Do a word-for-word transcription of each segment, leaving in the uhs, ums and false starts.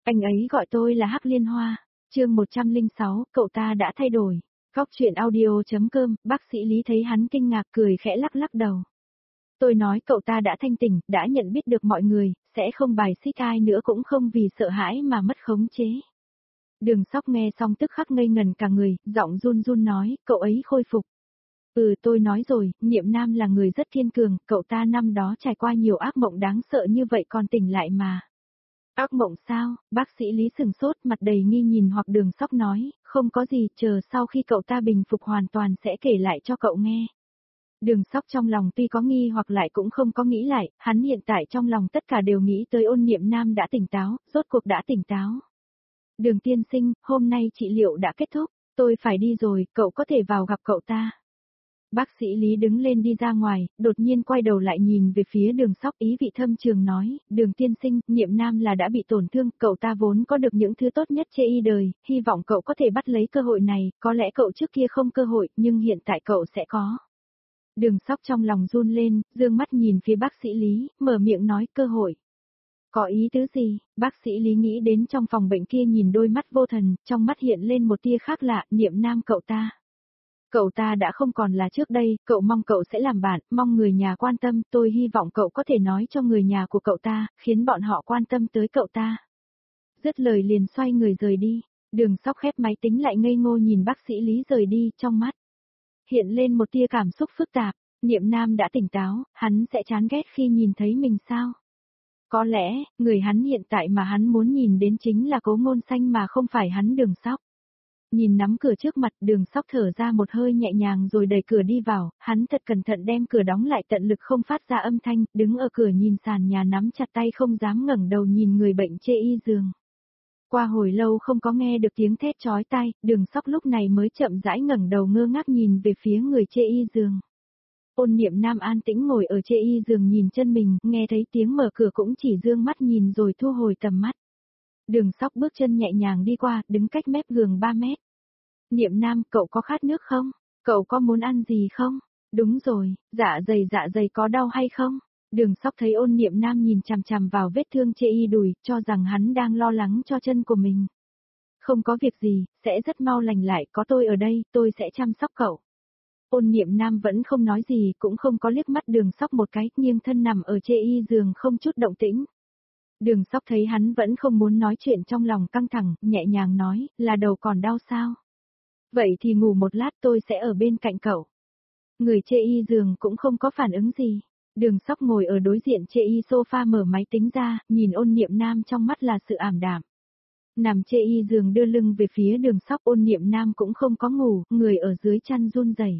Anh ấy gọi tôi là Hắc Liên Hoa. Chương một trăm lẻ sáu, cậu ta đã thay đổi. Góc truyện audio.com, bác sĩ Lý thấy hắn kinh ngạc cười khẽ lắc lắc đầu. Tôi nói cậu ta đã thanh tỉnh, đã nhận biết được mọi người, sẽ không bài xích ai nữa cũng không vì sợ hãi mà mất khống chế. Đường Sóc nghe xong tức khắc ngây ngần cả người, giọng run run nói, cậu ấy khôi phục. Ừ tôi nói rồi, Niệm Nam là người rất kiên cường, cậu ta năm đó trải qua nhiều ác mộng đáng sợ như vậy còn tỉnh lại mà. Ác mộng sao? Bác sĩ Lý sừng sốt mặt đầy nghi nhìn hoặc Đường Sóc nói, không có gì, chờ sau khi cậu ta bình phục hoàn toàn sẽ kể lại cho cậu nghe. Đường Sóc trong lòng tuy có nghi hoặc lại cũng không có nghĩ lại, hắn hiện tại trong lòng tất cả đều nghĩ tới Ôn Niệm Nam đã tỉnh táo, rốt cuộc đã tỉnh táo. Đường tiên sinh, hôm nay trị liệu đã kết thúc, tôi phải đi rồi, cậu có thể vào gặp cậu ta. Bác sĩ Lý đứng lên đi ra ngoài, đột nhiên quay đầu lại nhìn về phía Đường Sóc ý vị thâm trường nói, Đường tiên sinh, Niệm Nam là đã bị tổn thương, cậu ta vốn có được những thứ tốt nhất trên y đời, hy vọng cậu có thể bắt lấy cơ hội này, có lẽ cậu trước kia không cơ hội, nhưng hiện tại cậu sẽ có. Đường Sóc trong lòng run lên, dương mắt nhìn phía bác sĩ Lý, mở miệng nói cơ hội. Có ý tứ gì? Bác sĩ Lý nghĩ đến trong phòng bệnh kia nhìn đôi mắt vô thần, trong mắt hiện lên một tia khác lạ, Niệm Nam cậu ta. Cậu ta đã không còn là trước đây, cậu mong cậu sẽ làm bạn, mong người nhà quan tâm, tôi hy vọng cậu có thể nói cho người nhà của cậu ta, khiến bọn họ quan tâm tới cậu ta. Dứt lời liền xoay người rời đi, Đường Sóc khép máy tính lại ngây ngô nhìn bác sĩ Lý rời đi, trong mắt hiện lên một tia cảm xúc phức tạp, Niệm Nam đã tỉnh táo, hắn sẽ chán ghét khi nhìn thấy mình sao? Có lẽ, người hắn hiện tại mà hắn muốn nhìn đến chính là Cố Ngôn Xanh mà không phải hắn Đường Sóc. Nhìn nắm cửa trước mặt, Đường Sóc thở ra một hơi nhẹ nhàng rồi đẩy cửa đi vào, hắn thật cẩn thận đem cửa đóng lại tận lực không phát ra âm thanh, đứng ở cửa nhìn sàn nhà nắm chặt tay không dám ngẩng đầu nhìn người bệnh chê y giường. Qua hồi lâu không có nghe được tiếng thét chói tai, Đường Sóc lúc này mới chậm rãi ngẩng đầu ngơ ngác nhìn về phía người chê y giường. Ôn Niệm Nam an tĩnh ngồi ở chê y giường nhìn chân mình, nghe thấy tiếng mở cửa cũng chỉ dương mắt nhìn rồi thu hồi tầm mắt. Đường Sóc bước chân nhẹ nhàng đi qua, đứng cách mép giường ba mét. Niệm Nam, cậu có khát nước không? Cậu có muốn ăn gì không? Đúng rồi, dạ dày dạ dày có đau hay không? Đường Sóc thấy Ôn Niệm Nam nhìn chằm chằm vào vết thương chê y đùi, cho rằng hắn đang lo lắng cho chân của mình. Không có việc gì, sẽ rất mau lành lại, có tôi ở đây, tôi sẽ chăm sóc cậu. Ôn Niệm Nam vẫn không nói gì, cũng không có liếc mắt Đường Sóc một cái, nghiêng thân nằm ở chê y giường không chút động tĩnh. Đường Sóc thấy hắn vẫn không muốn nói chuyện trong lòng căng thẳng, nhẹ nhàng nói, là đầu còn đau sao? Vậy thì ngủ một lát tôi sẽ ở bên cạnh cậu. Người chê y giường cũng không có phản ứng gì. Đường Sóc ngồi ở đối diện chê y sofa mở máy tính ra, nhìn Ôn Niệm Nam trong mắt là sự ảm đạm. Nằm chê y giường đưa lưng về phía Đường Sóc, Ôn Niệm Nam cũng không có ngủ, người ở dưới chăn run rẩy.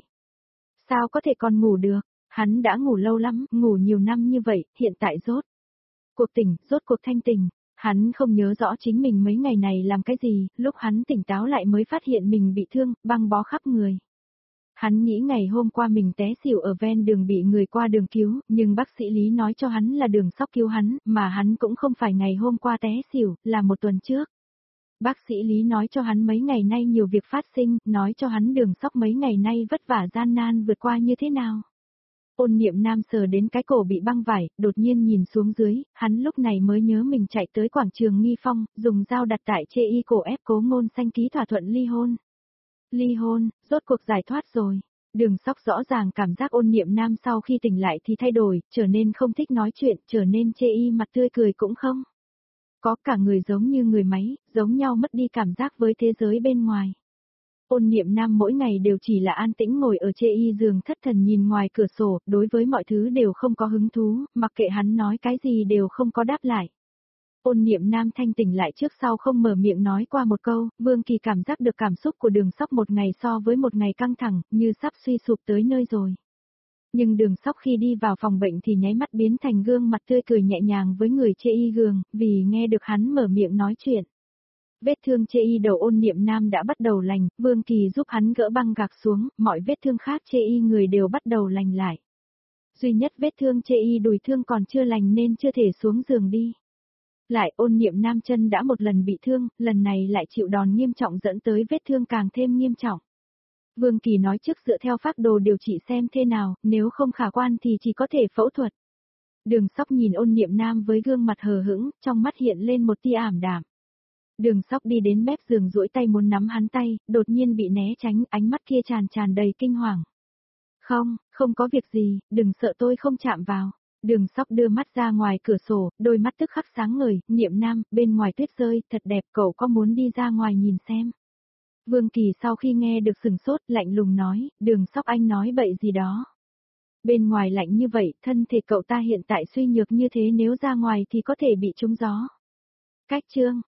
Sao có thể còn ngủ được? Hắn đã ngủ lâu lắm, ngủ nhiều năm như vậy, hiện tại rốt cuộc tỉnh, rốt cuộc thanh tỉnh. Hắn không nhớ rõ chính mình mấy ngày này làm cái gì, lúc hắn tỉnh táo lại mới phát hiện mình bị thương, băng bó khắp người. Hắn nghĩ ngày hôm qua mình té xỉu ở ven đường bị người qua đường cứu, nhưng bác sĩ Lý nói cho hắn là Đường Sóc cứu hắn, mà hắn cũng không phải ngày hôm qua té xỉu, là một tuần trước. Bác sĩ Lý nói cho hắn mấy ngày nay nhiều việc phát sinh, nói cho hắn Đường Sóc mấy ngày nay vất vả gian nan vượt qua như thế nào. Ôn Niệm Nam sờ đến cái cổ bị băng vải, đột nhiên nhìn xuống dưới, hắn lúc này mới nhớ mình chạy tới quảng trường Nghi Phong, dùng dao đặt tại chê y cổ ép Cố Ngôn Xanh ký thỏa thuận ly hôn. Ly hôn, rốt cuộc giải thoát rồi. Đường Sóc rõ ràng cảm giác Ôn Niệm Nam sau khi tỉnh lại thì thay đổi, trở nên không thích nói chuyện, trở nên chê y mặt tươi cười cũng không. Có cả người giống như người máy, giống nhau mất đi cảm giác với thế giới bên ngoài. Ôn Niệm Nam mỗi ngày đều chỉ là an tĩnh ngồi ở chê y giường thất thần nhìn ngoài cửa sổ, đối với mọi thứ đều không có hứng thú, mặc kệ hắn nói cái gì đều không có đáp lại. Ôn Niệm Nam thanh tỉnh lại trước sau không mở miệng nói qua một câu, Vương Kỳ cảm giác được cảm xúc của Đường Sóc một ngày so với một ngày căng thẳng, như sắp suy sụp tới nơi rồi. Nhưng Đường Sóc khi đi vào phòng bệnh thì nháy mắt biến thành gương mặt tươi cười nhẹ nhàng với người chê y giường, vì nghe được hắn mở miệng nói chuyện. Vết thương chê y đầu Ôn Niệm Nam đã bắt đầu lành, Vương Kỳ giúp hắn gỡ băng gạc xuống, mọi vết thương khác chê y người đều bắt đầu lành lại. Duy nhất vết thương chê y đùi thương còn chưa lành nên chưa thể xuống giường đi. Lại Ôn Niệm Nam chân đã một lần bị thương, lần này lại chịu đòn nghiêm trọng dẫn tới vết thương càng thêm nghiêm trọng. Vương Kỳ nói trước dựa theo phác đồ điều trị xem thế nào, nếu không khả quan thì chỉ có thể phẫu thuật. Đường Sóc nhìn Ôn Niệm Nam với gương mặt hờ hững, trong mắt hiện lên một tia ảm đạm. Đường Sóc đi đến mép giường duỗi tay muốn nắm hắn tay, đột nhiên bị né tránh, ánh mắt kia tràn tràn đầy kinh hoàng. Không, không có việc gì, đừng sợ tôi không chạm vào. Đường Sóc đưa mắt ra ngoài cửa sổ, đôi mắt tức khắc sáng ngời, Niệm Nam, bên ngoài tuyết rơi, thật đẹp, cậu có muốn đi ra ngoài nhìn xem? Vương Kỳ sau khi nghe được sừng sốt, lạnh lùng nói, Đường Sóc anh nói bậy gì đó. Bên ngoài lạnh như vậy, thân thể cậu ta hiện tại suy nhược như thế nếu ra ngoài thì có thể bị trúng gió. Cách chương